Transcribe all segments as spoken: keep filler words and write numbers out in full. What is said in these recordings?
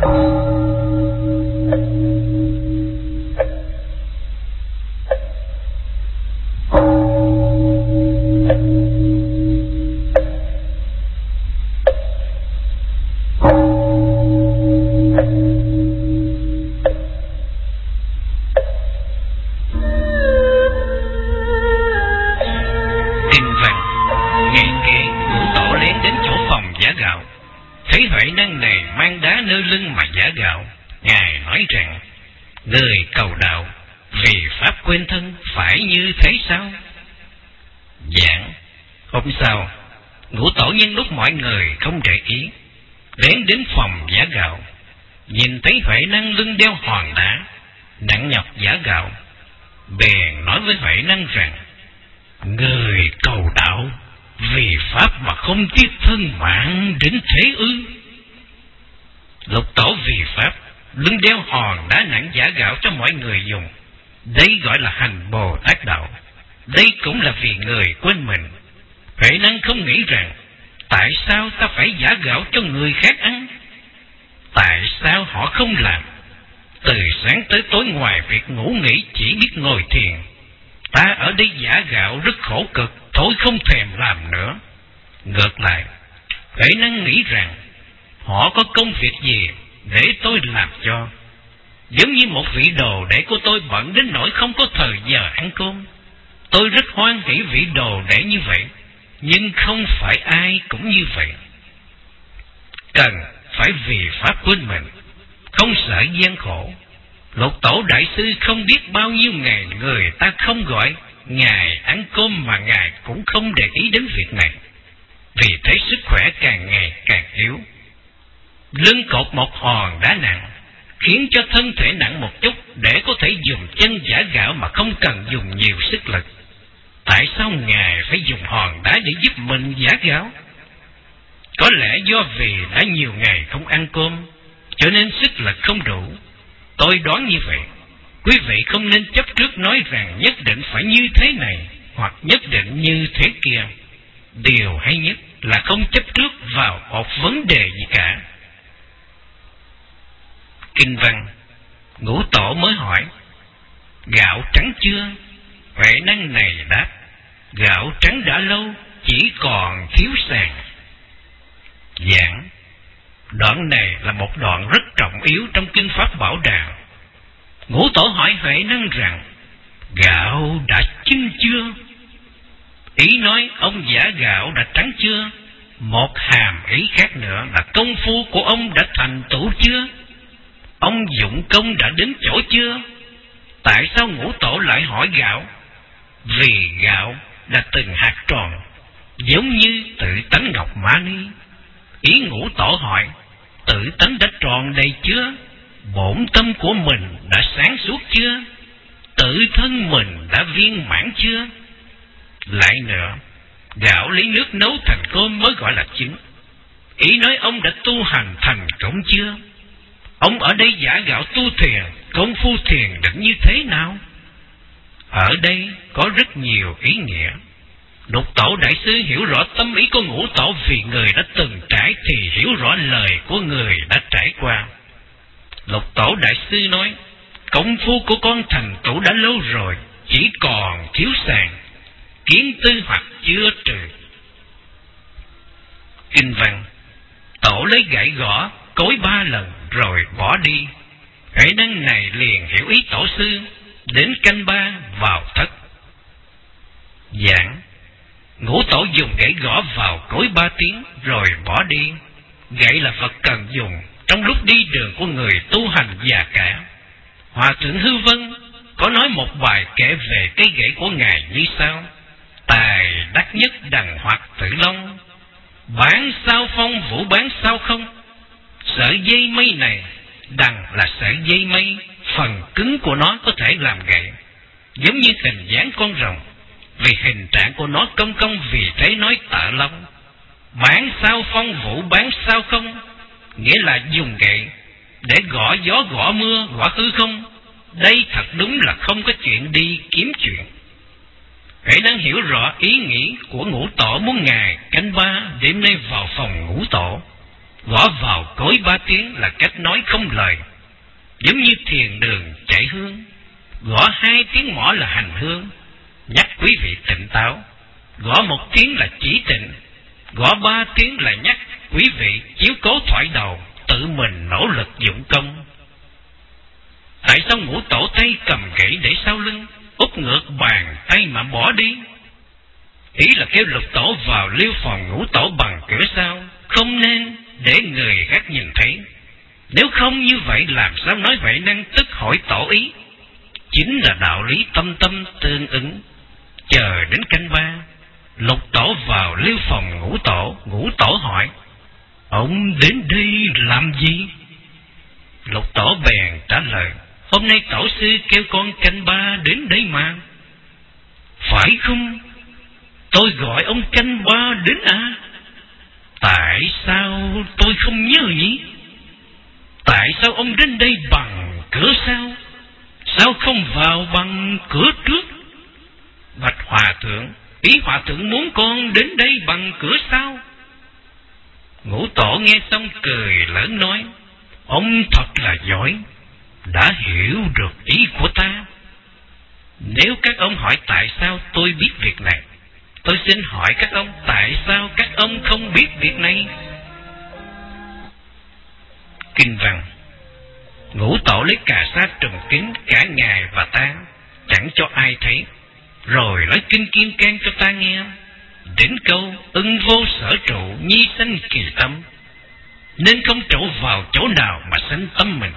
Hễ đang hiểu rõ ý nghĩ của ngũ tổ muốn Ngài canh ba đêm nay vào phòng ngũ tổ, Gõ vào cối ba tiếng là cách nói không lời, giống như thiền đường chạy hương. Gõ hai tiếng mõ là hành hương, nhắc quý vị tỉnh táo. Gõ một tiếng là chỉ tịnh, gõ ba tiếng là nhắc quý vị chiếu cố thoại đầu, tự mình nỗ lực dụng công. Tại sao ngũ tổ tay cầm gậy để sau lưng, úp ngược bàn tay mà bỏ đi? Ý là kêu Lục Tổ vào liêu phòng ngũ tổ bằng cửa sau, không nên để người khác nhìn thấy. Nếu không như vậy làm sao nói vậy năng tức hỏi tổ ý? Chính là đạo lý tâm tâm tương ứng. Chờ đến canh ba, Lục Tổ vào liêu phòng ngũ tổ. Ngũ tổ hỏi: ông đến đây làm gì? Lục Tổ bèn trả lời: hôm nay tổ sư kêu con canh ba đến đây mà. Phải không? Tôi gọi ông canh ba đến à? Tại sao tôi không nhớ nhỉ? Tại sao ông đến đây bằng cửa sau? Sao không vào bằng cửa trước? Bạch hòa thượng, ý hòa thượng muốn con đến đây bằng cửa sau. Ngũ tổ nghe xong cười lớn nói: ông thật là giỏi, đã hiểu được ý của ta. Nếu các ông hỏi tại sao tôi biết việc này, tôi xin hỏi các ông tại sao các ông không biết việc này? Kinh văn: ngũ tổ lấy cà sa trùm kín cả ngài và ta, chẳng cho ai thấy, rồi nói kinh kim cang cho ta nghe. Đến câu ưng vô sở trụ, nhi sanh kỳ tâm, nên không trụ vào chỗ nào mà sanh tâm mình.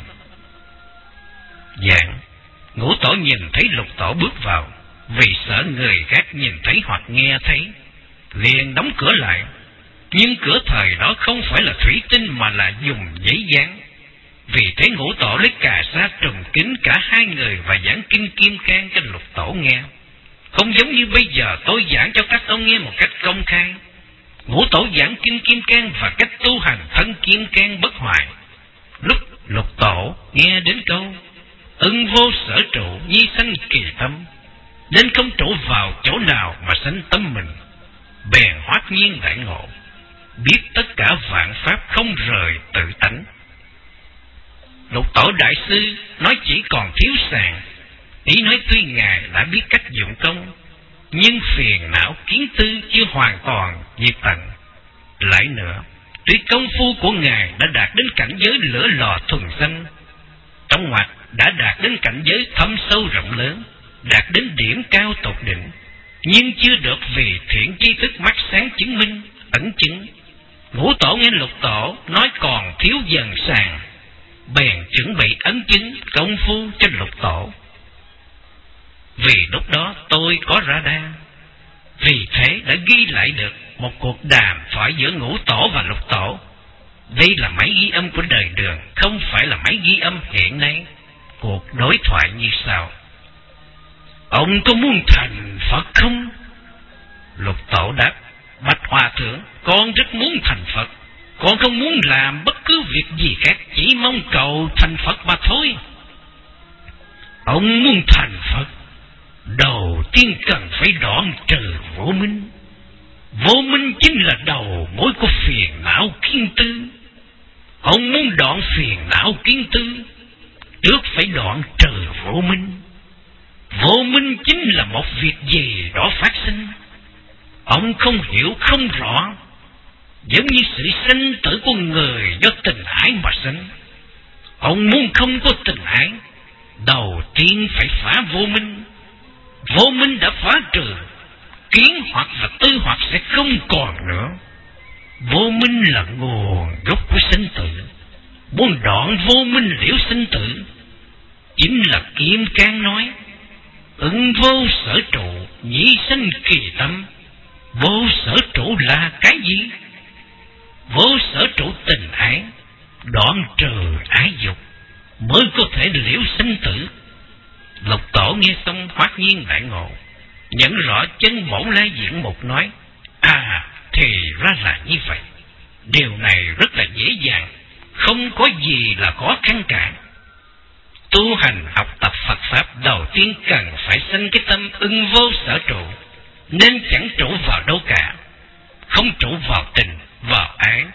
Dạng: ngũ tổ nhìn thấy Lục Tổ bước vào, vì sợ người khác nhìn thấy hoặc nghe thấy, liền đóng cửa lại. Nhưng cửa thời đó không phải là thủy tinh mà là dùng giấy dán. Vì thế ngũ tổ lấy cà sa trùm kín cả hai người và giảng kinh kim cang cho Lục Tổ nghe. Không giống như bây giờ tôi giảng cho các ông nghe một cách công khai. Ngũ tổ giảng kinh kim cang và cách tu hành thân kim cang bất hoại. Lúc Lục Tổ nghe đến câu ưng vô sở trụ, nhi sanh kỳ tâm, nên không trụ vào chỗ nào mà sanh tâm mình, bèn hoát nhiên đại ngộ, biết tất cả vạn pháp không rời tự tánh. Lục Tổ đại sư nói chỉ còn thiếu sàng. Ý nói tuy ngài đã biết cách dụng công, nhưng phiền não kiến tư chưa hoàn toàn diệt tận. Lại nữa, tuy công phu của ngài đã đạt đến cảnh giới lửa lò thuần sanh, trong ngoặt đã đạt đến cảnh giới thâm sâu rộng lớn, đạt đến điểm cao tột đỉnh, nhưng chưa được vì thiện tri thức mắt sáng chứng minh, ẩn chứng. Ngũ tổ nghe Lục Tổ nói còn thiếu dần sàng, bèn chuẩn bị ấn chứng công phu cho Lục Tổ. Vì lúc đó tôi có radar, vì thế đã ghi lại được một cuộc đàm thoại giữa Ngũ Tổ và Lục Tổ. Đây là máy ghi âm của đời Đường, không phải là máy ghi âm hiện nay. Cuộc đối thoại như sau: ông có muốn thành Phật không? Lục Tổ đáp: bạch hòa thượng, con rất muốn thành Phật. Con không muốn làm bất cứ việc gì khác, chỉ mong cầu thành Phật mà thôi. Ông muốn thành Phật, đầu tiên cần phải đoạn trừ vô minh. Vô minh chính là đầu mối của phiền não kiến tư. Ông muốn đoạn phiền não kiến tư, trước phải đoạn trừ vô minh. Vô minh chính là một việc gì đó phát sinh, ông không hiểu không rõ, giống như sự sinh tử của người do tình ái mà sinh. Ông muốn không có tình ái, đầu tiên phải phá vô minh. Vô minh đã phá trừ, kiến hoặc và tư hoặc sẽ không còn nữa. Vô minh là nguồn gốc của sinh tử. Muốn đoạn vô minh liễu sinh tử, chính là Kim Cang nói ứng vô sở trụ, nhĩ sanh kỳ tâm. Vô sở trụ là cái gì? Vô sở trụ tình ái, đoạn trừ ái dục, mới có thể liễu sinh tử. Lục Tổ nghe xong hoát nhiên đại ngộ, nhận rõ chân bổn lai diễn mục nói: à, thì ra là như vậy. Điều này rất là dễ dàng, không có gì là khó khăn cả. Tu hành học tập Phật Pháp đầu tiên cần phải sinh cái tâm ưng vô sở trụ, nên chẳng trụ vào đâu cả, không trụ vào tình, vào ái,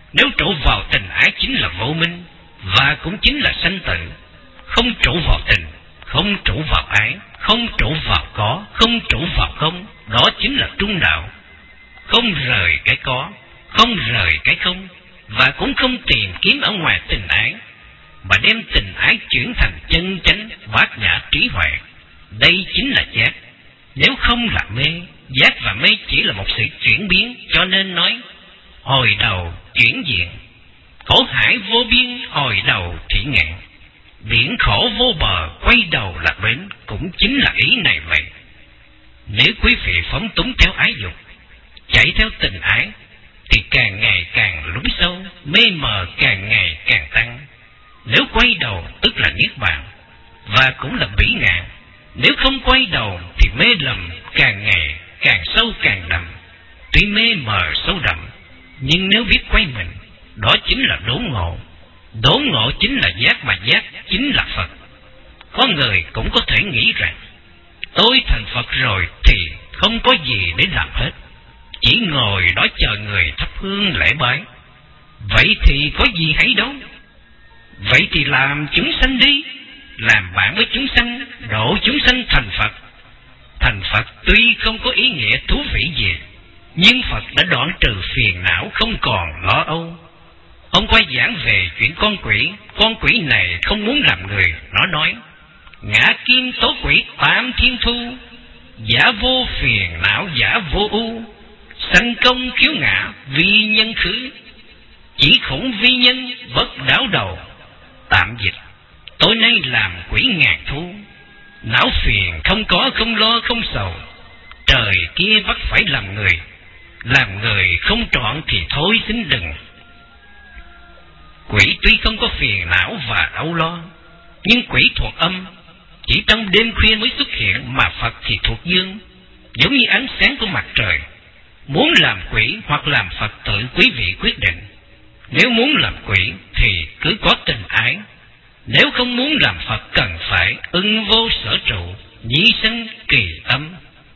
Nếu trụ vào tình ái chính là vô minh, và cũng chính là sanh tử. Không trụ vào tình, không trụ vào ái, không trụ vào có, không trụ vào không, đó chính là trung đạo. Không rời cái có, không rời cái không, và cũng không tìm kiếm ở ngoài tình ái, mà đem tình ái chuyển thành chân chánh bát nhã trí huệ. Đây chính là giác. Nếu không là mê, giác và mê chỉ là một sự chuyển biến, cho nên nói hồi đầu chuyển diện. Khổ hải vô biên, hồi đầu thị ngạn. Biển khổ vô bờ, quay đầu là bến, cũng chính là ý này vậy. Nếu quý vị phóng túng theo ái dục, chạy theo tình ái, thì càng ngày càng lún sâu, mê mờ càng ngày càng tăng. Nếu quay đầu tức là niết bàn, và cũng là bỉ ngạn. Nếu không quay đầu thì mê lầm càng ngày càng sâu càng đậm. Tuy mê mờ sâu đậm, nhưng nếu biết quay mình, đó chính là đốn ngộ. Đốn ngộ chính là giác, mà giác chính là Phật. Có người cũng có thể nghĩ rằng tôi thành Phật rồi thì không có gì để làm hết, chỉ ngồi đó chờ người thắp hương lễ bái. Vậy thì có gì hay đâu? Vậy thì làm chúng sanh đi, làm bạn với chúng sanh, độ chúng sanh thành Phật. Thành Phật tuy không có ý nghĩa thú vị gì, nhưng Phật đã đoạn trừ phiền não, không còn lo âu. Ông quay giảng về chuyện con quỷ. Con quỷ này không muốn làm người. Nó nói: ngã kim tố quỷ tam thiên thu, giả vô phiền não giả vô ưu, sanh công khiếu ngã vi nhân khứ, chỉ khủng vi nhân bất đảo đầu. Tạm dịch: tối nay làm quỷ ngàn thu, não phiền không có, không lo không sầu. Trời kia bắt phải làm người, làm người không trọn thì thôi xin đừng. Quỷ tuy không có phiền não và âu lo, nhưng quỷ thuộc âm, chỉ trong đêm khuya mới xuất hiện, mà Phật thì thuộc dương, giống như ánh sáng của mặt trời. Muốn làm quỷ hoặc làm Phật tự quý vị quyết định. Nếu muốn làm quỷ thì cứ có tình ái, nếu không muốn làm Phật cần phải ưng vô sở trụ, nhĩ sanh kỳ âm.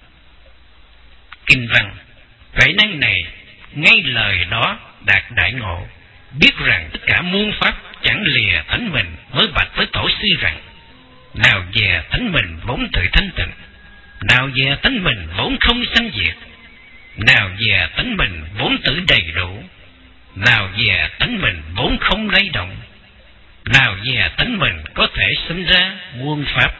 Kinh văn Huệ năng này ngay lời đó đạt đại ngộ, biết rằng tất cả muôn pháp chẳng lìa thánh mình, mới bạch với tổ sư rằng: nào về thánh mình vốn tự thanh tịnh, nào về thánh mình vốn không sanh diệt, nào về thánh mình vốn tự đầy đủ, nào về thánh mình vốn không lay động, nào về thánh mình có thể sinh ra muôn pháp.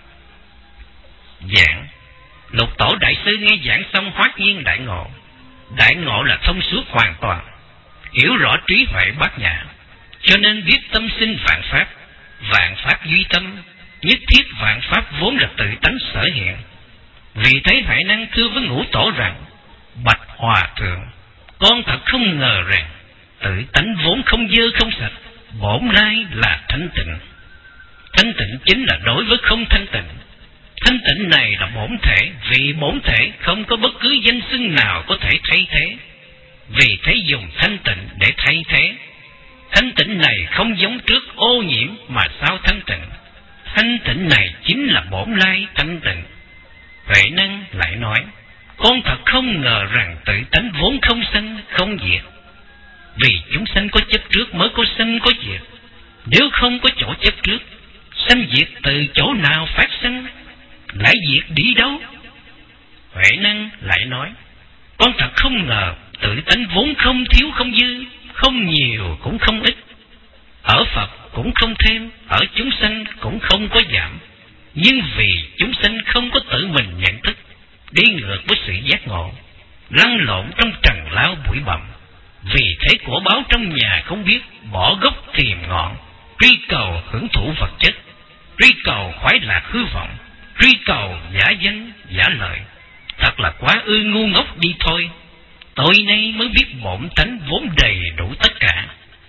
Giảng Lục Tổ đại sư nghe giảng xong hoát nhiên đại ngộ. Đại ngộ là thông suốt hoàn toàn, hiểu rõ trí huệ bát nhã, cho nên biết tâm sinh vạn pháp, vạn pháp duy tâm, nhất thiết vạn pháp vốn là tự tánh sở hiện. Vì thế Huệ năng thưa với Ngũ Tổ rằng: bạch hòa thượng, con thật không ngờ rằng tự tánh vốn không dơ không sạch, bổn lai là thanh tịnh. Thanh tịnh chính là đối với không thanh tịnh. Thanh tịnh này là bổn thể, vì bổn thể không có bất cứ danh xưng nào có thể thay thế, vì thế dùng thanh tịnh để thay thế. Thanh tịnh này không giống trước ô nhiễm, mà sao thanh tịnh. Thanh tịnh này chính là bổn lai thanh tịnh. Huệ năng lại nói: con thật không ngờ rằng tự tánh vốn không sanh không diệt. Vì chúng sanh có chấp trước mới có sanh có diệt. Nếu không có chỗ chấp trước, sanh diệt từ chỗ nào phát sanh, lại diệt đi đâu? Huệ năng lại nói: con thật không ngờ tự tánh vốn không thiếu không dư, không nhiều cũng không ít. Ở Phật cũng không thêm, ở chúng sanh cũng không có giảm. Nhưng vì chúng sanh không có tự mình nhận thức, đi ngược với sự giác ngộ, lăn lộn trong trần lao bụi bặm. Vì thế của báo trong nhà không biết, bỏ gốc tìm ngọn, truy cầu hưởng thụ vật chất, truy cầu khoái lạc hư vọng, truy cầu giả danh giả lợi. Thật là quá ư ngu ngốc đi thôi. Tôi nay mới biết bổn tánh vốn đầy đủ tất cả.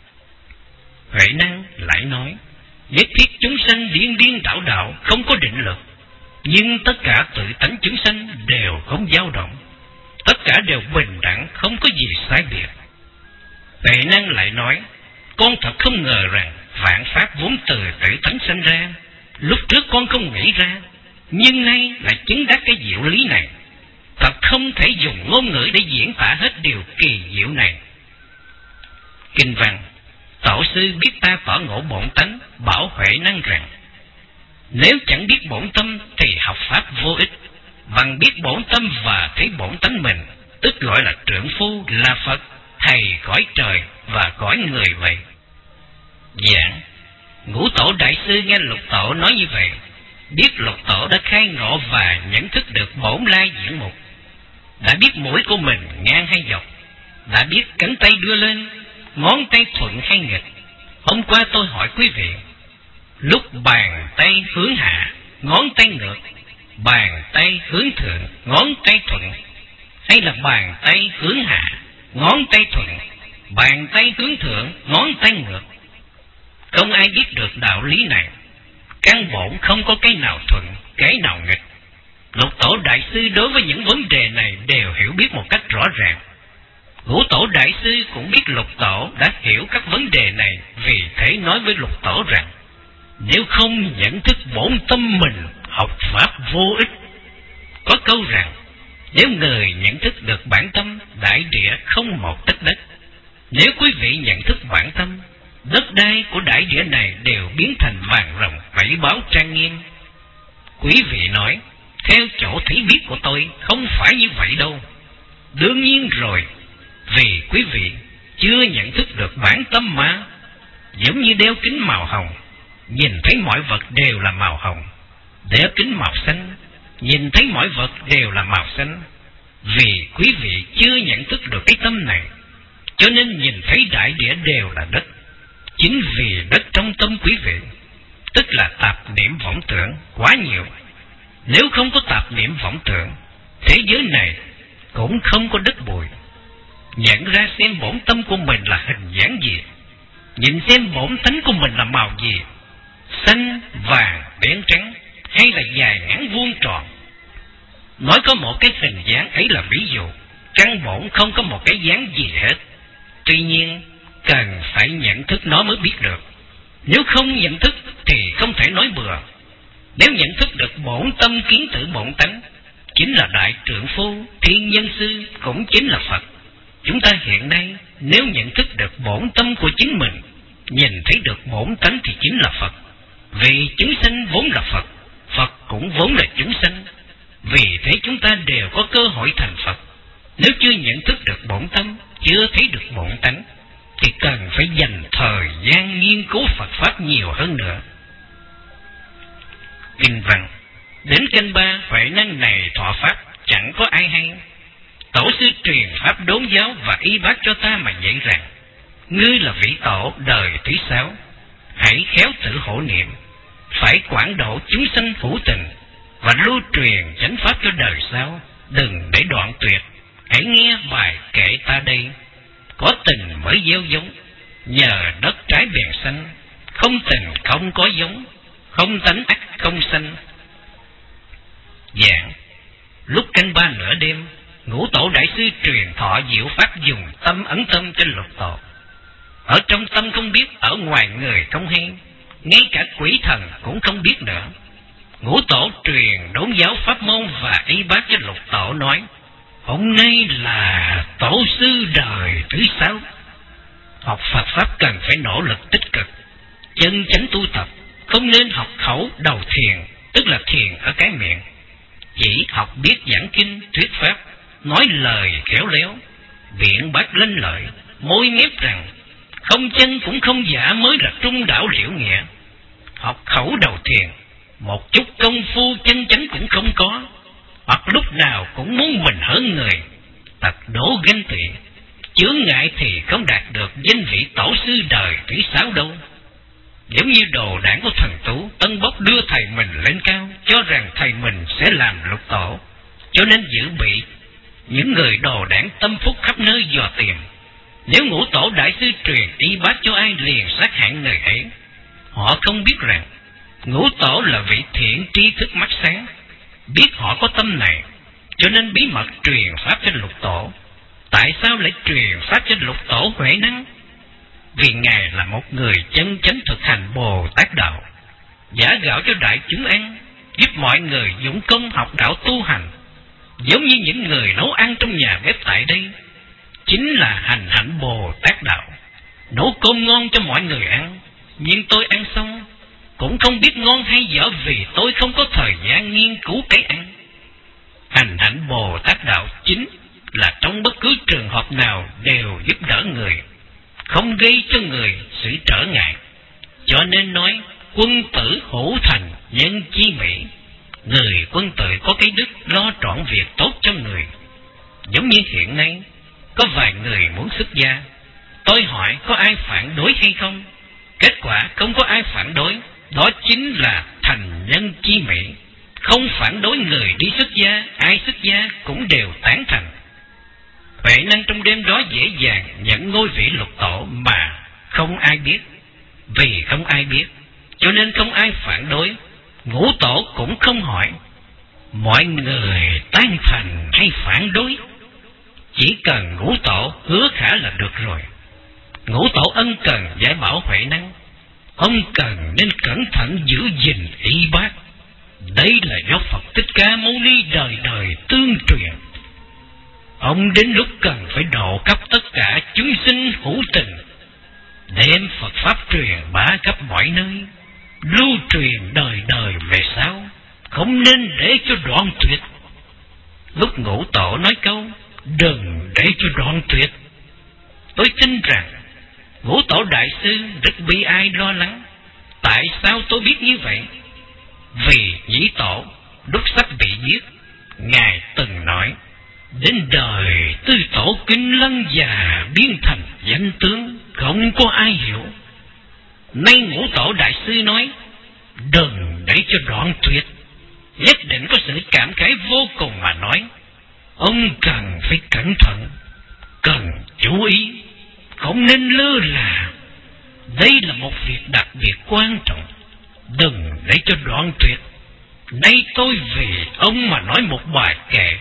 Huệ năng lại nói: nhất thiết chúng sanh điên điên đảo đạo, không có định lực, nhưng tất cả tự tánh chúng sanh đều không dao động, tất cả đều bình đẳng, không có gì sai biệt. Huệ năng lại nói: con thật không ngờ rằng vạn pháp vốn từ tự tánh sanh ra. Lúc trước con không nghĩ ra, nhưng nay lại chứng đắc cái diệu lý này. Thật không thể dùng ngôn ngữ để diễn tả hết điều kỳ diệu này. Kinh văn: Tổ sư biết ta tỏ ngộ bổn tánh, bảo Huệ Năng rằng: nếu chẳng biết bổn tâm thì học pháp vô ích, bằng biết bổn tâm và thấy bổn tánh mình, tức gọi là trượng phu, là Phật, thầy cõi trời và cõi người vậy. Giảng: Ngũ tổ đại sư nghe Lục tổ nói như vậy, biết Lục tổ đã khai ngộ và nhận thức được bổn lai diễn mục, đã biết mũi của mình ngang hay dọc, đã biết cánh tay đưa lên, ngón tay thuận hay nghịch. Hôm qua tôi hỏi quý vị, lúc bàn tay hướng hạ, ngón tay ngược, bàn tay hướng thượng, ngón tay thuận, hay là bàn tay hướng hạ, ngón tay thuận, bàn tay hướng thượng, ngón tay ngược? Không ai biết được đạo lý này. Căn bổn không có cái nào thuận, cái nào nghịch. Lục tổ đại sư đối với những vấn đề này đều hiểu biết một cách rõ ràng. Ngũ tổ đại sư cũng biết Lục tổ đã hiểu các vấn đề này, vì thế nói với Lục tổ rằng: nếu không nhận thức bổn tâm mình, học pháp vô ích. Có câu rằng: nếu người nhận thức được bản tâm, đại địa không một tấc đất. Nếu quý vị nhận thức bản tâm, đất đai của đại địa này đều biến thành vàng rồng vẫy báo trang nghiêm. Quý vị nói: theo chỗ thấy biết của tôi, không phải như vậy đâu. Đương nhiên rồi, vì quý vị chưa nhận thức được bản tâm mà. Giống như đeo kính màu hồng, nhìn thấy mọi vật đều là màu hồng. Đeo kính màu xanh, nhìn thấy mọi vật đều là màu xanh. Vì quý vị chưa nhận thức được cái tâm này, cho nên nhìn thấy đại địa đều là đất. Chính vì đất trong tâm quý vị, tức là tạp niệm vọng tưởng quá nhiều. Nếu không có tạp niệm vọng tưởng, thế giới này cũng không có đất bụi. Nhận ra xem bổn tâm của mình là hình dáng gì, nhìn xem bổn tánh của mình là màu gì, xanh, vàng, đen, trắng, hay là dài ngắn vuông tròn. Nói có một cái hình dáng ấy là ví dụ, căn bổn không có một cái dáng gì hết. Tuy nhiên cần phải nhận thức nó mới biết được. Nếu không nhận thức thì không thể nói bừa. Nếu nhận thức được bổn tâm kiến tử bổn tánh, chính là đại trượng phu, thiên nhân sư, cũng chính là Phật. Chúng ta hiện nay nếu nhận thức được bổn tâm của chính mình, nhìn thấy được bổn tánh thì chính là Phật. Vì chúng sanh vốn là Phật, Phật cũng vốn là chúng sanh. Vì thế chúng ta đều có cơ hội thành Phật. Nếu chưa nhận thức được bổn tâm, chưa thấy được bổn tánh, thì cần phải dành thời gian nghiên cứu Phật Pháp nhiều hơn nữa. Kinh văn: đến canh ba, Huệ Năng này thọ Pháp, chẳng có ai hay. Tổ sư truyền Pháp đốn giáo và y bác cho ta mà dạy rằng: ngươi là vị tổ đời thứ sáu, hãy khéo tự hộ niệm, phải quảng độ chúng sanh hữu tình, và lưu truyền chánh Pháp cho đời sau, đừng để đoạn tuyệt. Hãy nghe bài kệ ta đây: có tình mới gieo giống, nhờ đất trái bèn xanh, không tình không có giống, không tánh ắt không sanh. Giảng: lúc canh ba nửa đêm, Ngũ tổ đại sư truyền thọ diệu pháp dùng tâm ấn tâm cho Lục tổ. Ở trong tâm không biết, ở ngoài người không hay, ngay cả quỷ thần cũng không biết nữa. Ngũ tổ truyền đốn giáo pháp môn và y bác cho Lục tổ, nói: hôm nay là tổ sư đời thứ sáu. Học Phật Pháp cần phải nỗ lực tích cực, chân chánh tu tập, không nên học khẩu đầu thiền, tức là thiền ở cái miệng. Chỉ học biết giảng kinh, thuyết Pháp, nói lời khéo léo, biện bác lên lợi, môi mép rằng không chân cũng không giả mới là trung đạo liễu nghĩa. Học khẩu đầu thiền, một chút công phu chân chánh cũng không có, hoặc lúc nào cũng muốn mình hơn người, tật đố ganh tị, chướng ngại thì không đạt được danh vị tổ sư đời thứ sáu đâu. Giống như đồ đảng của thần Tú, Tân Bốc đưa thầy mình lên cao, cho rằng thầy mình sẽ làm Lục tổ, cho nên dự bị những người đồ đảng tâm phúc khắp nơi dò tìm. Nếu Ngũ tổ đại sư truyền y bác cho ai liền sát hại người ấy. Họ không biết rằng Ngũ tổ là vị thiện tri thức mắt sáng, biết họ có tâm này, cho nên bí mật truyền pháp cho Lục tổ. Tại sao lại truyền pháp cho Lục tổ Huệ Năng? Vì Ngài là một người chân chánh thực hành Bồ Tát đạo, giả gạo cho đại chúng ăn, giúp mọi người dũng công học đạo tu hành. Giống như những người nấu ăn trong nhà bếp tại đây, chính là hành hạnh Bồ Tát đạo. nấu cơm ngon cho mọi người ăn, nhưng tôi ăn xong cũng không biết ngon hay dở vì tôi không có thời gian nghiên cứu cái ăn. Hành hạnh Bồ Tát đạo chính là trong bất cứ trường hợp nào đều giúp đỡ người, không gây cho người sự trở ngại. Cho nên nói quân tử hữu thành nhân chi mỹ. Người quân tử có cái đức lo trọn việc tốt cho người. Giống như hiện nay có vài người muốn xuất gia, tôi hỏi có ai phản đối hay không? Kết quả không có ai phản đối. Đó chính là thành nhân chi mỹ. Không phản đối người đi xuất gia, ai xuất gia cũng đều tán thành. Huệ năng trong đêm đó dễ dàng nhận ngôi vị lục tổ mà không ai biết. Vì không ai biết cho nên không ai phản đối. Ngũ tổ cũng không hỏi mọi người tán thành hay phản đối, chỉ cần ngũ tổ hứa khả là được rồi. Ngũ tổ ân cần dạy bảo Huệ năng, ông cần nên cẩn thận giữ gìn y bát. Đây là do Phật Thích Ca Mâu Ni đời đời tương truyền. Ông đến lúc cần phải độ khắp tất cả chúng sinh hữu tình, đem Phật Pháp truyền bá khắp mọi nơi, lưu truyền đời đời về sau, không nên để cho đoạn tuyệt. Lúc Ngũ tổ nói câu đừng để cho đoạn tuyệt, tôi tin rằng Ngũ tổ đại sư rất bi ai lo lắng. Tại sao tôi biết như vậy? Vì Nhĩ tổ lúc sắp bị giết, ngài từng nói đến đời tư tổ kinh lân già biến thành danh tướng, không có ai hiểu. Nay Ngũ tổ đại sư nói đừng để cho đoạn tuyệt, nhất định có sự cảm khái vô cùng mà nói. Ông cần phải cẩn thận, cần chú ý, không nên lơ là. Đây là một việc đặc biệt quan trọng, đừng để cho đoạn tuyệt. Nay tôi vì ông mà nói một bài kệ: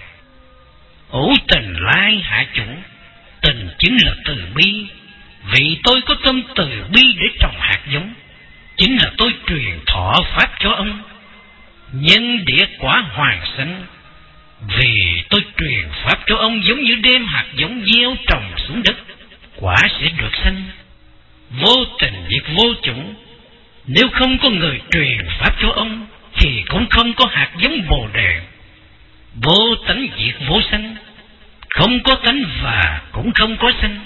ủ tình lai hạ chủng, tình chính là từ bi. Vì tôi có tâm từ bi để trồng hạt giống, chính là tôi truyền thọ pháp cho ông. Nhân địa quả hoàng sinh, vì tôi truyền pháp cho ông giống như đem hạt giống gieo trồng xuống đất, quả sẽ được sanh. Vô tình diệt vô chủng, nếu không có người truyền pháp cho ông thì cũng không có hạt giống Bồ đề. Vô tánh diệt vô sanh, không có tánh và cũng không có sanh.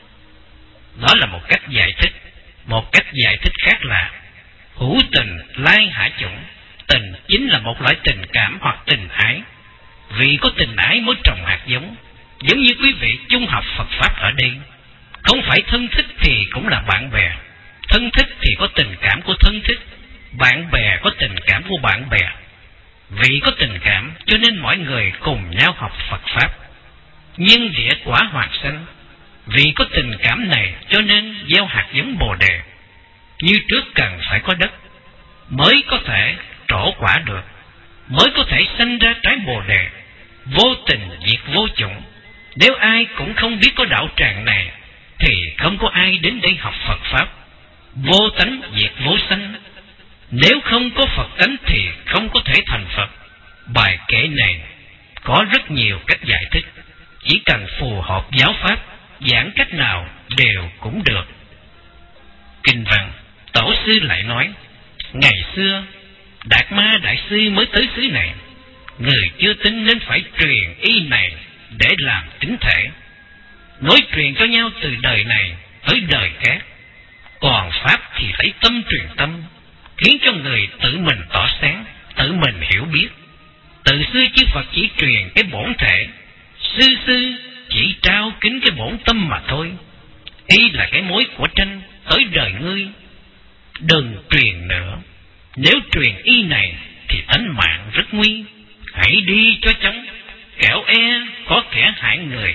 Đó là một cách giải thích. Một cách giải thích khác là hữu tình lai hạ chủng. Tình chính là một loại tình cảm hoặc tình ái. Vì có tình ái mới trồng hạt giống. Giống như quý vị chung học Phật Pháp ở đây, không phải thân thích thì cũng là bạn bè. Thân thích thì có tình cảm của thân thích, bạn bè có tình cảm của bạn bè. Vì có tình cảm cho nên mọi người cùng nhau học Phật Pháp. Nhưng địa quả hoạt sanh, vì có tình cảm này cho nên gieo hạt giống Bồ đề. Như trước cần phải có đất mới có thể trổ quả được, mới có thể sanh ra trái Bồ đề. Vô tình diệt vô chủng, nếu ai cũng không biết có đạo tràng này thì không có ai đến đây học Phật Pháp. Vô tánh diệt vô sanh, nếu không có Phật tánh thì không có thể thành Phật. Bài kệ này có rất nhiều cách giải thích, chỉ cần phù hợp giáo pháp, giảng cách nào đều cũng được. Kinh văn tổ sư lại nói, ngày xưa Đạt Ma đại sư mới tới xứ này, người chưa tin nên phải truyền y này để làm chính thể, nối truyền cho nhau từ đời này tới đời khác. Còn pháp thì lấy tâm truyền tâm, khiến cho người tự mình tỏ sáng, tự mình hiểu biết. Từ xưa chư Phật chỉ truyền cái bổn thể, sư sư chỉ trao kính cái bổn tâm mà thôi. Y là cái mối của tranh tới đời ngươi, đừng truyền nữa. Nếu truyền y này thì tánh mạng rất nguy, hãy đi cho chóng, kẻo e có kẻ hại người.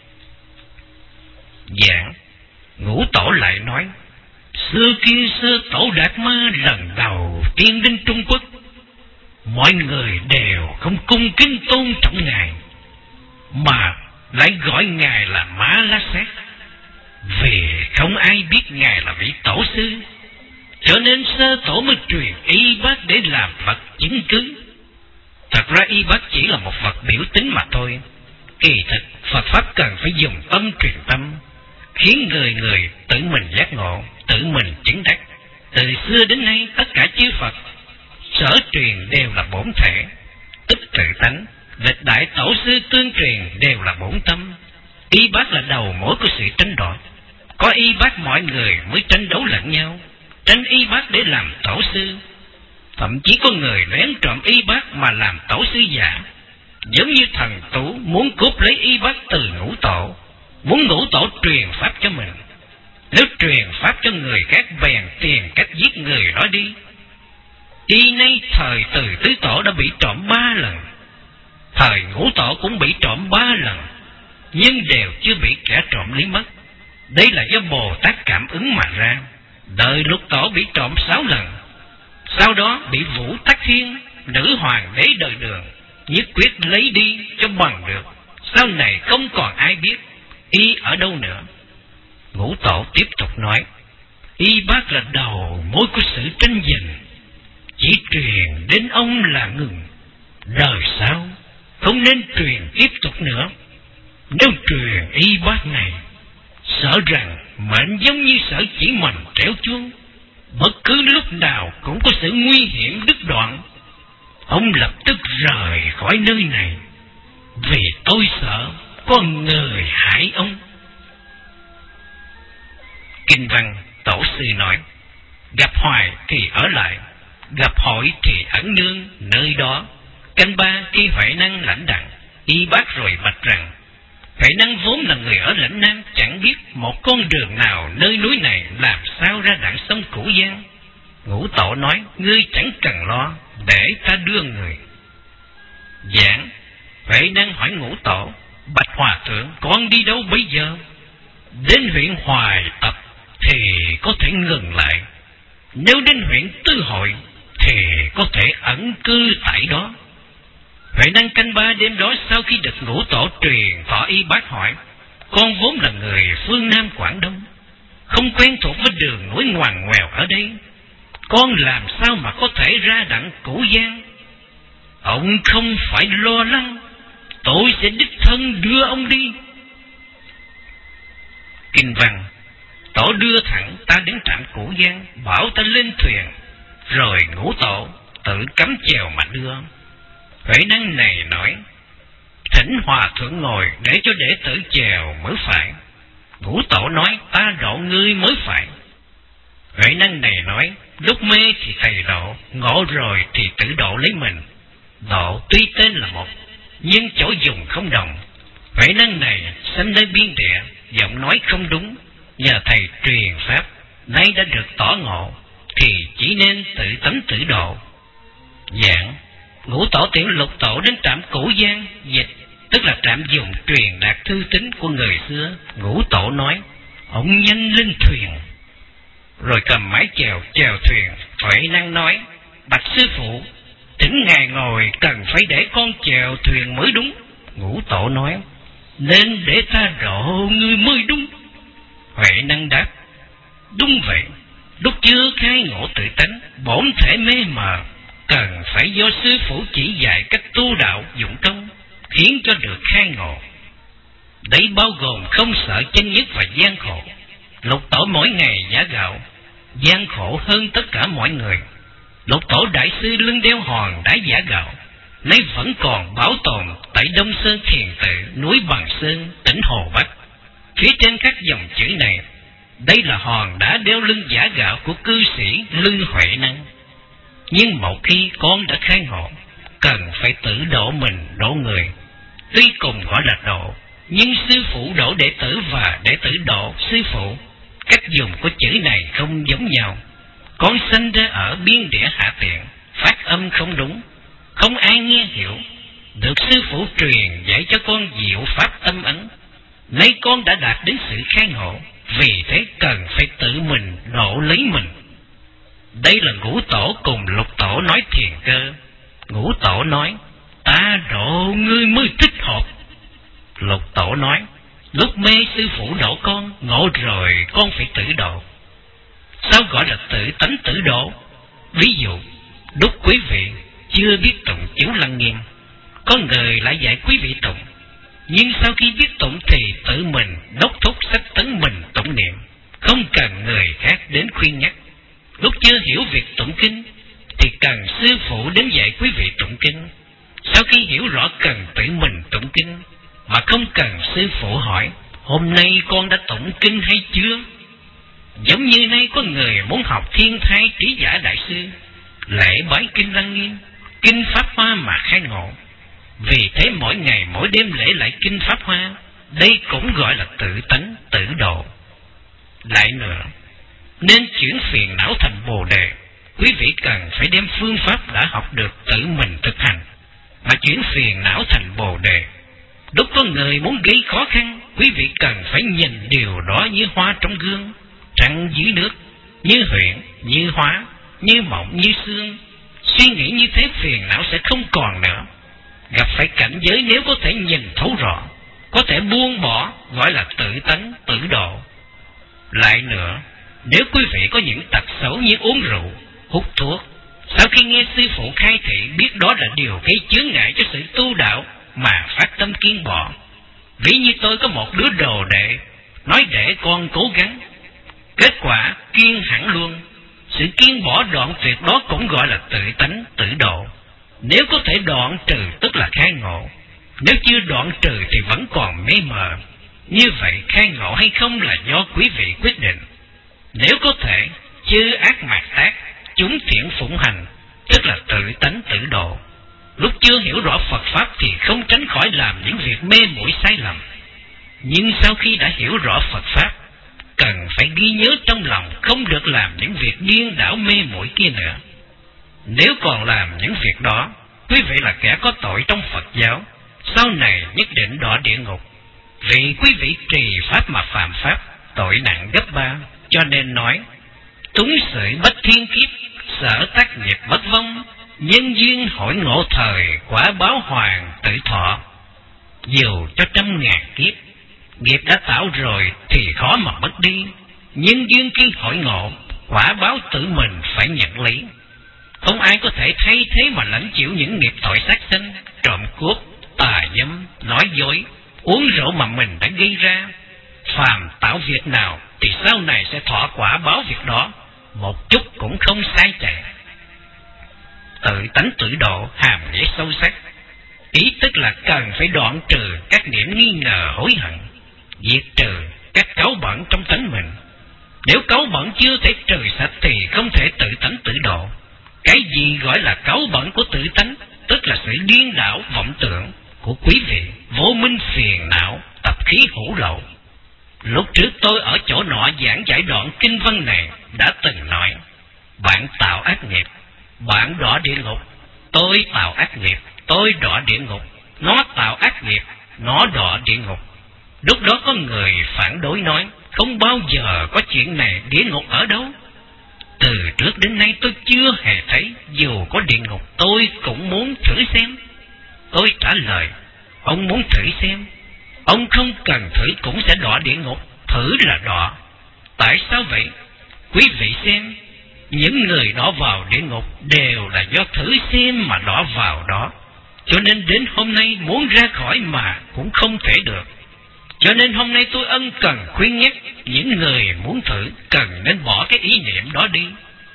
Giảng Ngũ tổ lại nói, xưa kia sơ tổ Đạt Ma lần đầu tiên đến Trung Quốc, mọi người đều không cung kính tôn trọng ngài, mà lại gọi ngài là Mã La Sát. Vì không ai biết ngài là vị tổ sư, cho nên sơ tổ mới truyền y bát để làm vật chứng cứ. Thật ra y bát chỉ là một vật biểu tính mà thôi. Kỳ thực Phật Pháp cần phải dùng tâm truyền tâm. khiến người người tự mình giác ngộ, tự mình chứng đắc. Từ xưa đến nay tất cả chư Phật sở truyền đều là bổn thể, tức tự tánh. Lịch đại tổ sư tương truyền đều là bổn tâm. Y bác là đầu mối của sự tranh đoạt. Có y bác mọi người mới tranh đấu lẫn nhau, tranh y bác để làm tổ sư. Thậm chí có người lén trộm y bác mà làm tổ sư giả, giống như thần Tú muốn cướp lấy y bác từ ngũ tổ, muốn ngũ tổ truyền pháp cho mình. Nếu truyền pháp cho người khác bèn tiền cách giết người đó đi. Y nay thời từ tứ tổ đã bị trộm ba lần, thời ngũ tổ cũng bị trộm ba lần, nhưng đều chưa bị kẻ trộm lấy mất. Đây là do Bồ Tát cảm ứng mà ra. Đời lục tổ bị trộm sáu lần, sau đó bị Vũ Tắc Thiên, nữ hoàng đế đời Đường, nhất quyết lấy đi cho bằng được. Sau này không còn ai biết y ở đâu nữa. Ngũ tổ tiếp tục nói, y bác là đầu mối của sự tranh giành, chỉ truyền đến ông là ngừng, đời sau không nên truyền tiếp tục nữa. Nếu truyền y bác này, sợ rằng mệnh giống như sợi chỉ mành treo chuông, bất cứ lúc nào cũng có sự nguy hiểm đứt đoạn. Ông lập tức rời khỏi nơi này, vì tôi sợ có người hại ông. Kinh văn tổ sư nói, gặp hoài thì ở lại, gặp hội thì ẩn nương nơi đó. Canh ba khi Huệ Năng lãnh đặng, y bác rồi bạch rằng, Huệ Năng vốn là người ở lãnh Nam, chẳng biết một con đường nào nơi núi này làm sao ra đặng sông Cửu Giang. Ngũ tổ nói, ngươi chẳng cần lo, để ta đưa người. Giảng, Huệ Năng hỏi ngũ tổ, bạch hòa thượng, con đi đâu bây giờ? Đến huyện Hoài Tập thì có thể ngừng lại, nếu đến huyện Tư Hội thì có thể ẩn cư tại đó. Huệ Năng canh ba đêm đó sau khi được ngũ tổ truyền thọ y bác hỏi, con vốn là người phương Nam Quảng Đông, không quen thuộc với đường núi ngoằn ngoèo ở đây, con làm sao mà có thể ra đặng Cửu Giang? Ông không phải lo lắng, tôi sẽ đích thân đưa ông đi. Kinh văn, tổ đưa thẳng ta đến trạm Cửu Giang, bảo ta lên thuyền, rồi ngũ tổ tự cắm chèo mà đưa. Huệ Năng này nói, thỉnh hòa thượng ngồi để cho đệ tử chèo mới phải. Ngũ tổ nói, ta độ ngươi mới phải. Huệ Năng này nói, lúc mê thì thầy độ, ngộ rồi thì tự độ lấy mình. Độ tuy tên là một, nhưng chỗ dùng không đồng. Huệ Năng này sinh nơi biên địa, giọng nói không đúng, nhờ thầy truyền pháp, nay đã được tỏ ngộ, thì chỉ nên tự tánh tự độ. Giảng, ngũ tổ tiểu lục tổ đến trạm Cửu Giang, dịch tức là trạm dùng truyền đạt thư tín của người xưa. Ngũ tổ nói, ông nhanh lên thuyền, rồi cầm mái chèo chèo thuyền. Huệ Năng nói, bạch sư phụ, thỉnh ngài ngồi, cần phải để con chèo thuyền mới đúng. Ngũ tổ nói, nên để ta độ ngươi mới đúng. Huệ Năng đáp, đúng vậy, lúc chưa khai ngộ tự tánh, bổn thể mê mờ, cần phải do sư phụ chỉ dạy cách tu đạo dụng công, khiến cho được khai ngộ. Đấy bao gồm không sợ chân nhất và gian khổ. Lục tổ mỗi ngày giả gạo, gian khổ hơn tất cả mọi người. Lục tổ đại sư lưng đeo hòn đá giả gạo, nay vẫn còn bảo tồn tại Đông Sơn Thiền Tự, núi Bằng Sơn, tỉnh Hồ Bắc. Phía trên các dòng chữ này, đây là hòn đá đeo lưng giả gạo của cư sĩ Lư Huệ Năng. Nhưng một khi con đã khai ngộ, cần phải tự độ mình độ người. Tuy cùng gọi là độ, nhưng sư phụ độ đệ tử và đệ tử độ sư phụ, cách dùng của chữ này không giống nhau. Con sinh ra ở biên địa hạ tiện, phát âm không đúng, không ai nghe hiểu. Được sư phụ truyền dạy cho con diệu pháp tâm ấn. Nay con đã đạt đến sự khai ngộ, vì thế cần phải tự mình độ lấy mình. Đây là ngũ tổ cùng lục tổ nói thiền cơ. Ngũ tổ nói, ta độ ngươi mới thích hợp. Lục tổ nói, lúc mê sư phụ độ con, ngộ rồi con phải tự độ. Sao gọi là tự tánh tự độ? Ví dụ, lúc quý vị chưa biết tụng chú Lăng Nghiêm, có người lại dạy quý vị tụng, Nhưng sau khi biết tụng thì tự mình đốc thúc sách tấn mình tụng niệm, không cần người khác đến khuyên nhắc. Lúc chưa hiểu việc tụng kinh thì cần sư phụ đến dạy quý vị tụng kinh. Sau khi hiểu rõ cần tự mình tụng kinh, mà không cần sư phụ hỏi hôm nay con đã tụng kinh hay chưa. Giống như nay có người muốn học Thiên Thai Trí Giả Đại Sư, lễ bái kinh Lăng Nghiêm, kinh Pháp Hoa mà khai ngộ. Vì thế mỗi ngày mỗi đêm lễ lại kinh Pháp Hoa, đây cũng gọi là tự tánh tự độ. Lại nữa, nên chuyển phiền não thành Bồ Đề, quý vị cần phải đem phương pháp đã học được tự mình thực hành, mà chuyển phiền não thành Bồ Đề. Lúc có người muốn gây khó khăn, quý vị cần phải nhìn điều đó như hoa trong gương, trăng dưới nước, như huyện, như hóa, như mộng, như xương. Suy nghĩ như thế phiền não sẽ không còn nữa. Gặp phải cảnh giới nếu có thể nhìn thấu rõ, có thể buông bỏ, gọi là tự tánh tự độ. Lại nữa, nếu quý vị có những tật xấu như uống rượu, hút thuốc, sau khi nghe sư phụ khai thị biết đó là điều gây chướng ngại cho sự tu đạo mà phát tâm kiêng bỏ. Ví như tôi có một đứa đồ đệ, nói để con cố gắng, kết quả kiêng hẳn luôn. Sự kiêng bỏ đoạn tuyệt đó cũng gọi là tự tánh tự độ. Nếu có thể đoạn trừ tức là khai ngộ, nếu chưa đoạn trừ thì vẫn còn mê mờ. Như vậy khai ngộ hay không là do quý vị quyết định. Nếu có thể chư ác mạt tác, chúng thiện phụng hành, tức là tự tánh tự độ. Lúc chưa hiểu rõ Phật Pháp thì không tránh khỏi làm những việc mê muội sai lầm. Nhưng sau khi đã hiểu rõ Phật Pháp, cần phải ghi nhớ trong lòng không được làm những việc điên đảo mê muội kia nữa. Nếu còn làm những việc đó, quý vị là kẻ có tội trong Phật giáo, sau này nhất định đọa địa ngục. Vì quý vị trì Pháp mà phạm Pháp, tội nặng gấp ba, cho nên nói túng sự bất thiên kiếp, sở tác nghiệp bất vong, nhân duyên hội ngộ thời, quả báo hoàng tự thọ. Dù cho trăm ngàn kiếp, nghiệp đã tạo rồi thì khó mà mất đi. Nhân duyên khi hội ngộ, quả báo tự mình phải nhận lý. Không ai có thể thay thế mà lãnh chịu những nghiệp tội sát sinh, trộm cướp, tà dâm, nói dối, uống rượu mà mình đã gây ra. Phàm tạo việc nào thì sau này sẽ thọ quả báo việc đó, một chút cũng không sai chạy. Tự tánh tự độ hàm nghĩa sâu sắc, ý tức là cần phải đoạn trừ các điểm nghi ngờ hối hận, diệt trừ các cáu bẩn trong tánh mình. Nếu cáu bẩn chưa thể trừ sạch thì không thể tự tánh tự độ. Cái gì gọi là cáu bẩn của tự tánh, tức là sự điên đảo vọng tưởng của quý vị, vô minh phiền não, tập khí hữu lậu. Lúc trước tôi ở chỗ nọ giảng giải đoạn kinh văn này đã từng nói: bạn tạo ác nghiệp, bạn đọa địa ngục. Tôi tạo ác nghiệp, tôi đọa địa ngục. Nó tạo ác nghiệp, nó đọa địa ngục. Lúc đó có người phản đối nói: không bao giờ có chuyện này, địa ngục ở đâu? Từ trước đến nay tôi chưa hề thấy, dù có địa ngục tôi cũng muốn thử xem. Tôi trả lời: ông muốn thử xem, ông không cần thử cũng sẽ đọa địa ngục, thử là đọa. Tại sao vậy? Quý vị xem, những người đó vào địa ngục đều là do thử xem mà đọa vào đó. Cho nên đến hôm nay muốn ra khỏi mà cũng không thể được. Cho nên hôm nay tôi ân cần khuyên nhắc những người muốn thử cần nên bỏ cái ý niệm đó đi.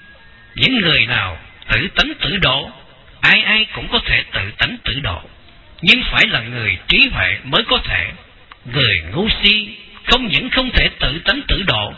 Những người nào tự tánh tự độ, ai ai cũng có thể tự tánh tự độ, nhưng phải là người trí huệ mới có thể. Người ngu si không những không thể tự tánh tự độ,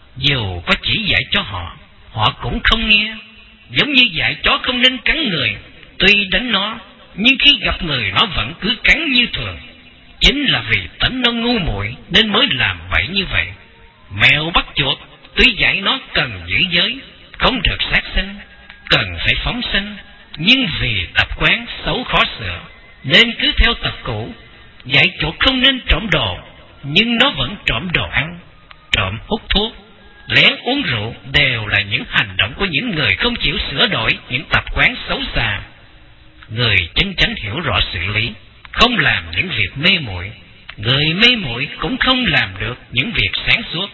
dù có chỉ dạy cho họ, họ cũng không nghe. Giống như dạy chó không nên cắn người, tuy đánh nó, nhưng khi gặp người nó vẫn cứ cắn như thường. Chính là vì tánh nó ngu muội nên mới làm vậy như vậy. Mèo bắt chuột, tuy dạy nó cần giữ giới, không được sát sinh, cần phải phóng sinh, nhưng vì tập quán xấu khó sửa nên cứ theo tập cũ. Dạy chuột không nên trộm đồ, nhưng nó vẫn trộm đồ ăn, trộm hút thuốc, lén uống rượu, đều là những hành động của những người không chịu sửa đổi những tập quán xấu xa. Người chân chánh hiểu rõ sự lý, không làm những việc mê muội. Người mê muội cũng không làm được những việc sáng suốt.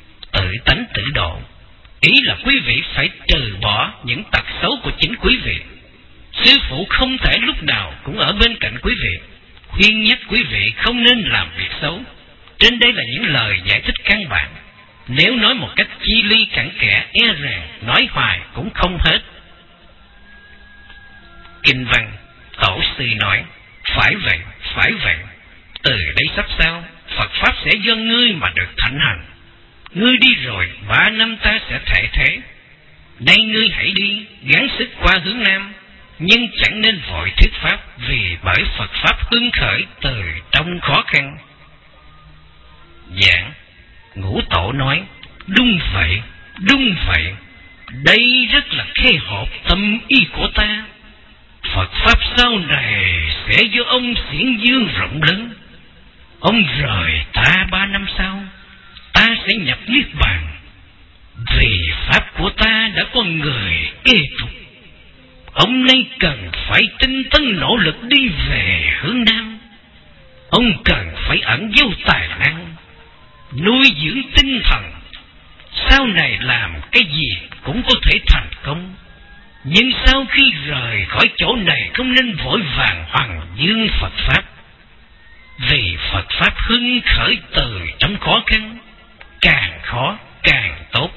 Tự tánh tự độ, ý là quý vị phải trừ bỏ những tật xấu của chính quý vị. Sư phụ không thể lúc nào cũng ở bên cạnh quý vị, khuyên nhắc quý vị không nên làm việc xấu. Trên đây là những lời giải thích căn bản. Nếu nói một cách chi ly cặn kẽ, e rằng nói hoài cũng không hết. Kinh văn, tổ sư nói, phải vậy, phải vậy. Từ đây sắp sau, Phật Pháp sẽ do ngươi mà được thạnh hành. Ngươi đi rồi, ba năm ta sẽ thay thế. Nay ngươi hãy đi, gắng sức qua hướng Nam, nhưng chẳng nên vội thuyết Pháp, vì bởi Phật Pháp hưng khởi từ trong khó khăn. Giảng, Ngũ Tổ nói, đúng vậy, đúng vậy. Đây rất là khê hợp tâm ý của ta. Phật Pháp sau này sẽ do ông xiển dương rộng lớn. Ông rời ta ba năm sau, ta sẽ nhập Niết Bàn. Vì Pháp của ta đã có người kế tục. Ông nay cần phải tinh tấn nỗ lực đi về hướng Nam. Ông cần phải ẩn giấu tài năng, nuôi dưỡng tinh thần. Sau này làm cái gì cũng có thể thành công. Nhưng sau khi rời khỏi chỗ này không nên vội vàng hoằng dương Phật Pháp. Vì Phật Pháp hưng khởi từ trong khó khăn, càng khó càng tốt.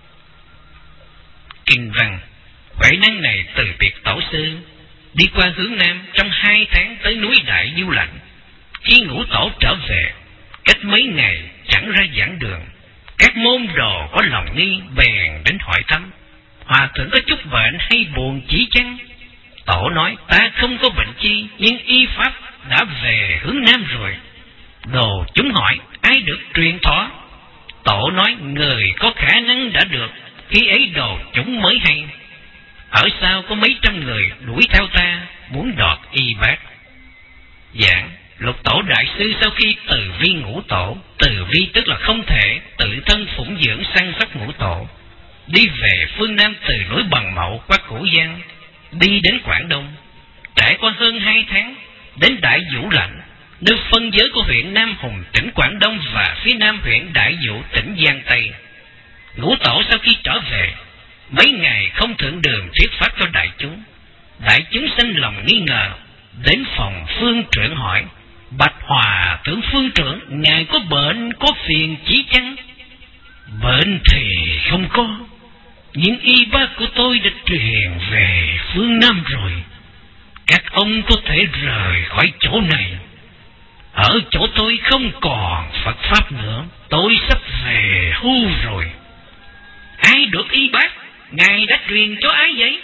Kinh văn, Huệ Năng này từ biệt tổ sư, đi qua hướng Nam trong hai tháng tới núi Đại Du Lạnh. Khi Ngũ Tổ trở về, cách mấy ngày chẳng ra giảng đường, các môn đồ có lòng nghi bèn đến hỏi thăm. Hòa thượng có chút bệnh hay buồn chỉ chăng? Tổ nói, ta không có bệnh chi, nhưng y pháp đã về hướng Nam rồi. Đồ chúng hỏi, ai được truyền thọ? Tổ nói, người có khả năng đã được, khi ấy đồ chúng mới hay. Ở sau có mấy trăm người đuổi theo ta, muốn đoạt y bát. Giảng, Lục Tổ đại sư sau khi từ vi Ngũ Tổ, từ vi tức là không thể, tự thân phụng dưỡng săn sóc Ngũ Tổ, đi về phương Nam từ núi Bằng Mậu qua Cửu Giang, đi đến Quảng Đông, trải qua hơn hai tháng, đến Đại Vũ Lạnh, nơi phân giới của huyện Nam Hùng tỉnh Quảng Đông và phía nam huyện Đại Vũ tỉnh Giang Tây. Ngũ Tổ sau khi trở về, mấy ngày không thượng đường thuyết pháp cho đại chúng. Đại chúng sinh lòng nghi ngờ, đến phòng phương trưởng hỏi, bạch Hòa thượng phương trưởng, ngài có bệnh có phiền chỉ chăng? Bệnh thì không có, những y bác của tôi đã truyền về phương Nam rồi. Các ông có thể rời khỏi chỗ này. Ở chỗ tôi không còn Phật Pháp nữa, tôi sắp về hưu rồi. Ai được y bác? Ngài đã truyền cho ai vậy?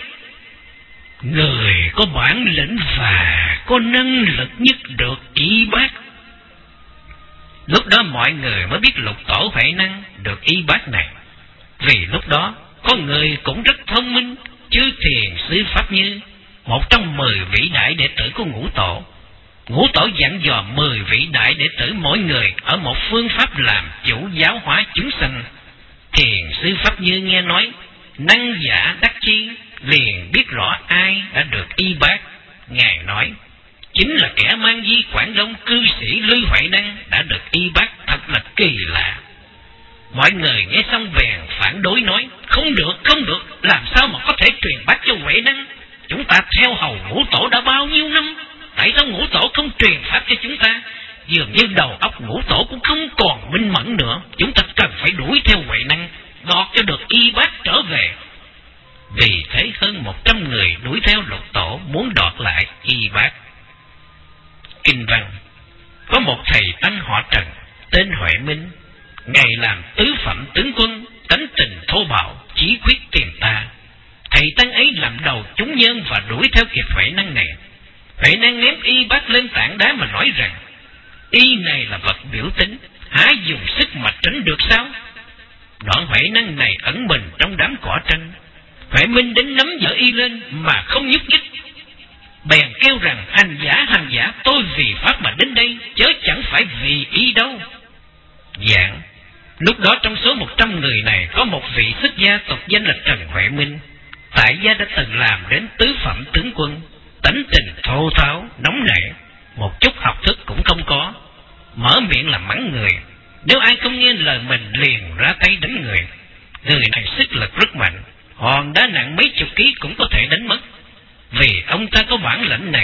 Người có bản lĩnh và có năng lực nhất được y bác. Lúc đó mọi người mới biết Lục Tổ Huệ Năng được y bác này. Vì lúc đó có người cũng rất thông minh, chư thiền sư Pháp Như, một trong mười vị đại đệ tử của Ngũ Tổ. Ngũ Tổ dặn dò mười vị đại đệ tử mỗi người ở một phương pháp làm chủ giáo hóa chúng sanh. Thiền sư Pháp Như nghe nói năng giả đắc chi, liền biết rõ ai đã được y bác. Ngài nói, chính là kẻ mang di Quảng Đông cư sĩ Lư Huệ Năng đã được y bác, thật là kỳ lạ. Mọi người nghe xong bèn phản đối nói, không được, không được, làm sao mà có thể truyền bác cho Huệ Năng? Chúng ta theo hầu Ngũ Tổ đã bao nhiêu năm, tại sao Ngũ Tổ không truyền pháp cho chúng ta? Dường như đầu óc Ngũ Tổ cũng không còn minh mẫn nữa, chúng ta cần phải đuổi theo Huệ Năng, đoạt cho được y bác trở về. Vì thế hơn một trăm người đuổi theo Lục Tổ muốn đoạt lại y bác. Kinh văn, có một thầy tăng họ Trần tên Huệ Minh, ngày làm tứ phẩm tướng quân, tánh tình thô bạo, chí quyết tiền ta. Thầy tăng ấy làm đầu chúng nhân và đuổi theo kịp Huệ Năng này. Huệ Năng ném y bác lên tảng đá mà nói rằng, y này là vật biểu tính, há dùng sức mà tránh được sao? Đoạn Huệ Năng này ẩn mình trong đám cỏ tranh. Huệ Minh đến nắm vợ y lên mà không nhúc nhích, bèn kêu rằng, hành giả hành giả, tôi vì pháp mà đến đây, chớ chẳng phải vì y đâu. Dạng, lúc đó trong số một trăm người này có một vị xuất gia tục danh là Trần Huệ Minh. Tại gia đã từng làm đến tứ phẩm tướng quân, tánh tình thô tháo, nóng nảy, một chút học thức cũng không có, mở miệng làm mắng người. Nếu ai không nghe lời mình liền ra tay đánh người. Người này sức lực rất mạnh, hòn đá nặng mấy chục ký cũng có thể đánh mất. Vì ông ta có bản lĩnh này,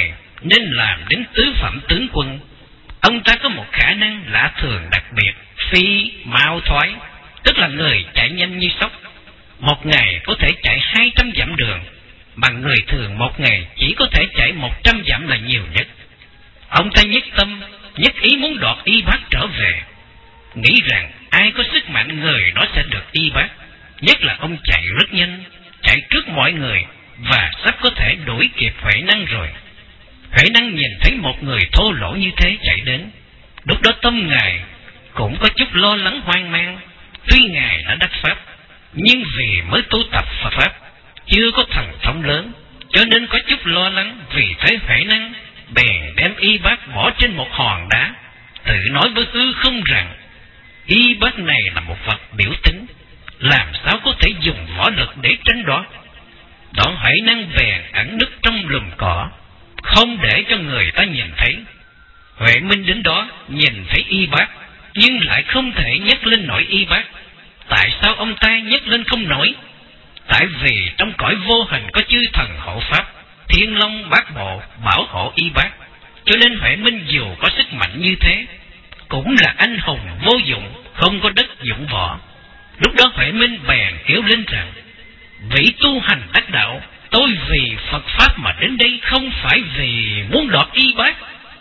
nên làm đến tứ phẩm tướng quân. Ông ta có một khả năng lạ thường đặc biệt, phi mao thoái, tức là người chạy nhanh như sóc. Một ngày có thể chạy hai trăm dặm đường, mà người thường một ngày chỉ có thể chạy một trăm dặm là nhiều nhất. Ông ta nhất tâm, nhất ý muốn đoạt y bát trở về, nghĩ rằng ai có sức mạnh người đó sẽ được y bát. Nhất là ông chạy rất nhanh, chạy trước mọi người và sắp có thể đuổi kịp Huệ Năng rồi. Huệ Năng nhìn thấy một người thô lỗ như thế chạy đến, lúc đó tâm ngài cũng có chút lo lắng hoang mang. Tuy ngài đã đắc pháp, nhưng vì mới tu tập Phật pháp, chưa có thần thông lớn, cho nên có chút lo lắng. Vì thế Huệ Năng bèn đem y bát bỏ trên một hòn đá, tự nói với hư không rằng y bát này là một vật biểu tính, làm sao có thể dùng võ lực để tranh đoạt. Đoạn Huệ Năng bèn ẩn núp trong lùm cỏ, không để cho người ta nhìn thấy. Huệ Minh đến đó nhìn thấy y bát, nhưng lại không thể nhấc lên nổi y bát. Tại sao ông ta nhấc lên không nổi? Tại vì trong cõi vô hình có chư thần hộ pháp, Thiên Long Bát Bộ bảo hộ y bát, cho nên Huệ Minh dù có sức mạnh như thế cũng là anh hùng vô dụng, không có đất dụng võ. Lúc đó Huệ Minh bèn kêu lên rằng: vị tu hành đắc đạo, tôi vì Phật pháp mà đến đây, không phải vì muốn đoạt y bát.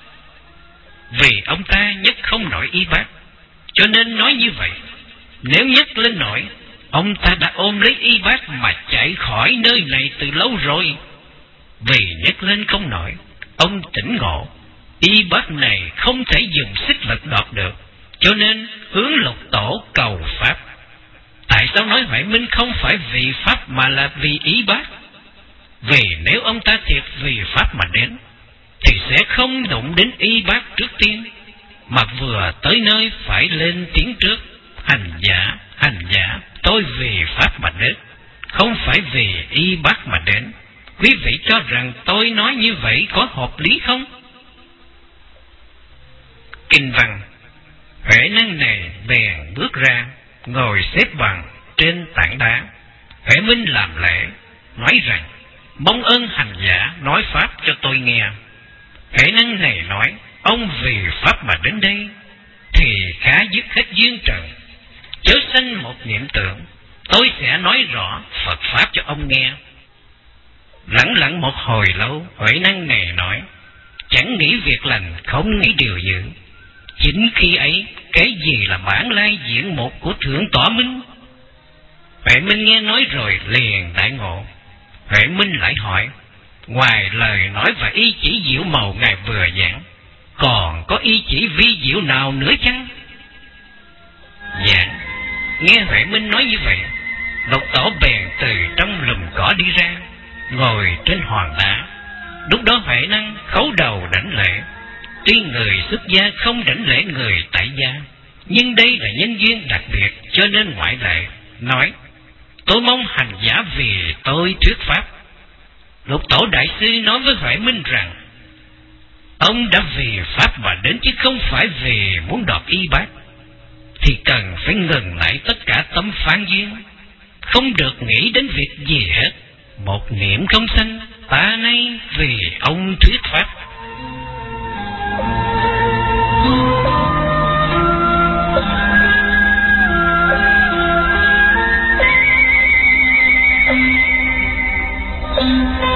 Vì ông ta nhấc không nổi y bát, cho nên nói như vậy. Nếu nhấc lên nổi, ông ta đã ôm lấy y bát mà chạy khỏi nơi này từ lâu rồi. Vì nhấc lên không nổi, ông tỉnh ngộ y bát này không thể dùng sức lực đoạt được, cho nên hướng Lục Tổ cầu pháp. Tại sao nói Huệ Minh không phải vì pháp mà là vì y bát? Vì nếu ông ta thiệt vì pháp mà đến, thì sẽ không đụng đến y bát trước tiên, mà vừa tới nơi phải lên tiếng trước: hành giả, hành giả, tôi vì pháp mà đến, không phải vì y bát mà đến. Quý vị cho rằng tôi nói như vậy có hợp lý không? Kinh văn: Huệ Năng này bèn bước ra, ngồi xếp bằng trên tảng đá. Huệ Minh làm lễ, nói rằng: mong ơn hành giả nói pháp cho tôi nghe. Huệ Năng này nói: ông vì pháp mà đến đây, thì khá dứt hết duyên trần, chớ sanh một niệm tưởng. Tôi sẽ nói rõ Phật pháp cho ông nghe. Lẳng lặng một hồi lâu, Huệ Năng này nói: chẳng nghĩ việc lành, không nghĩ điều dữ. Chính khi ấy, cái gì là bản lai diện một của Thượng Tọa Minh? Huệ Minh nghe nói rồi liền đại ngộ. Huệ Minh lại hỏi: ngoài lời nói và ý chỉ diệu màu ngài vừa giảng, còn có ý chỉ vi diệu nào nữa chăng? Dạ. Nghe Huệ Minh nói như vậy, Lục Tổ bèn từ trong lùm cỏ đi ra, ngồi trên hòn đá. Lúc đó Huệ Năng khấu đầu đảnh lễ. Tuy người xuất gia không đảnh lễ người tại gia, nhưng đây là nhân duyên đặc biệt, cho nên ngoại lệ, nói: tôi mong hành giả vì tôi thuyết pháp. Lục Tổ đại sư nói với Huệ Minh rằng: ông đã vì pháp mà đến, chứ không phải vì muốn đoạt y bát, thì cần phải ngừng lại tất cả tâm phán duyên, không được nghĩ đến việc gì hết. Một niệm không sanh, ta nay vì ông thuyết pháp. Thank you.